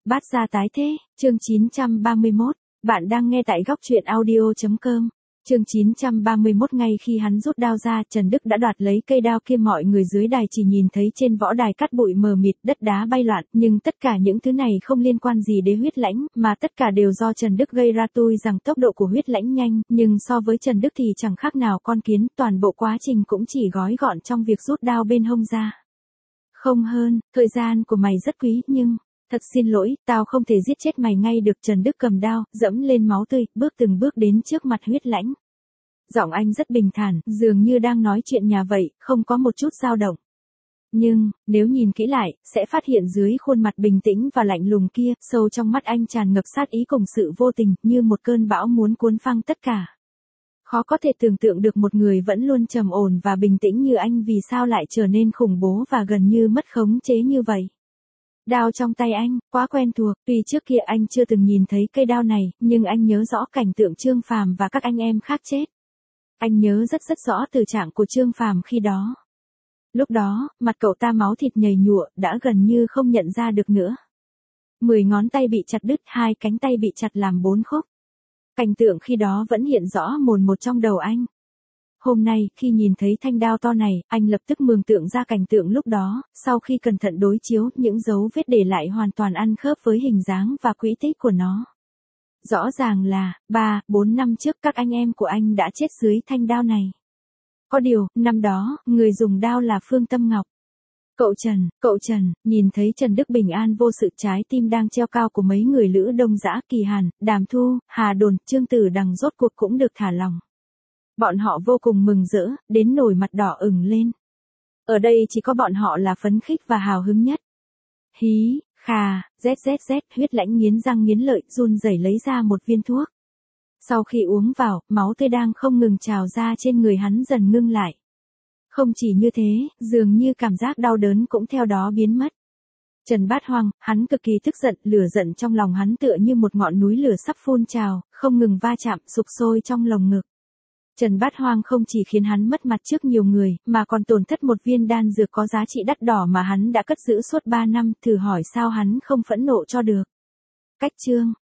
Bát gia tái thế, chương 931, bạn đang nghe tại góc truyện audio.com. Chương 931 ngay khi hắn rút đao ra, Trần Đức đã đoạt lấy cây đao kia, mọi người dưới đài chỉ nhìn thấy trên võ đài cát bụi mờ mịt, đất đá bay loạn, nhưng tất cả những thứ này không liên quan gì đến Huyết Lãnh, mà tất cả đều do Trần Đức gây ra. Tuy rằng tốc độ của Huyết Lãnh nhanh, nhưng so với Trần Đức thì chẳng khác nào con kiến, toàn bộ quá trình cũng chỉ gói gọn trong việc rút đao bên hông ra. Không hơn, thời gian của mày rất quý, nhưng... Thật xin lỗi, tao không thể giết chết mày ngay được. Trần Đức cầm đao, dẫm lên máu tươi, bước từng bước đến trước mặt Huyết Lãnh. Giọng anh rất bình thản, dường như đang nói chuyện nhà vậy, không có một chút dao động. Nhưng, nếu nhìn kỹ lại, sẽ phát hiện dưới khuôn mặt bình tĩnh và lạnh lùng kia, sâu trong mắt anh tràn ngập sát ý cùng sự vô tình, như một cơn bão muốn cuốn phăng tất cả. Khó có thể tưởng tượng được một người vẫn luôn trầm ổn và bình tĩnh như anh vì sao lại trở nên khủng bố và gần như mất khống chế như vậy. Đao trong tay anh, quá quen thuộc, tuy trước kia anh chưa từng nhìn thấy cây đao này, nhưng anh nhớ rõ cảnh tượng Trương Phàm và các anh em khác chết. Anh nhớ rất rõ từ trạng của Trương Phàm khi đó. Lúc đó, mặt cậu ta máu thịt nhầy nhụa, đã gần như không nhận ra được nữa. 10 ngón tay bị chặt đứt, 2 cánh tay bị chặt làm 4 khúc. Cảnh tượng khi đó vẫn hiện rõ mồn một trong đầu anh. Hôm nay, khi nhìn thấy thanh đao to này, anh lập tức mường tượng ra cảnh tượng lúc đó, sau khi cẩn thận đối chiếu, những dấu vết để lại hoàn toàn ăn khớp với hình dáng và quỹ tích của nó. Rõ ràng là, 3-4 năm trước các anh em của anh đã chết dưới thanh đao này. Có điều, năm đó, người dùng đao là Phương Tâm Ngọc. Cậu Trần, nhìn thấy Trần Đức bình an vô sự, trái tim đang treo cao của mấy người Lữ Đông Dã, Kỳ Hàn, Đàm Thu, Hà Đồn, Trương Tử Đằng rốt cuộc cũng được thả lòng. Bọn họ vô cùng mừng rỡ, đến nổi mặt đỏ ửng lên. Ở đây chỉ có bọn họ là phấn khích và hào hứng nhất. Hí, khà, zzz, Huyết Lãnh nghiến răng nghiến lợi, run rẩy lấy ra một viên thuốc. Sau khi uống vào, máu tươi đang không ngừng trào ra trên người hắn dần ngưng lại. Không chỉ như thế, dường như cảm giác đau đớn cũng theo đó biến mất. Trần Bát Hoang, hắn cực kỳ tức giận, lửa giận trong lòng hắn tựa như một ngọn núi lửa sắp phun trào, không ngừng va chạm, sục sôi trong lồng ngực. Trần Bát Hoang không chỉ khiến hắn mất mặt trước nhiều người, mà còn tổn thất một viên đan dược có giá trị đắt đỏ mà hắn đã cất giữ suốt 3 năm, thử hỏi sao hắn không phẫn nộ cho được. Cách chương,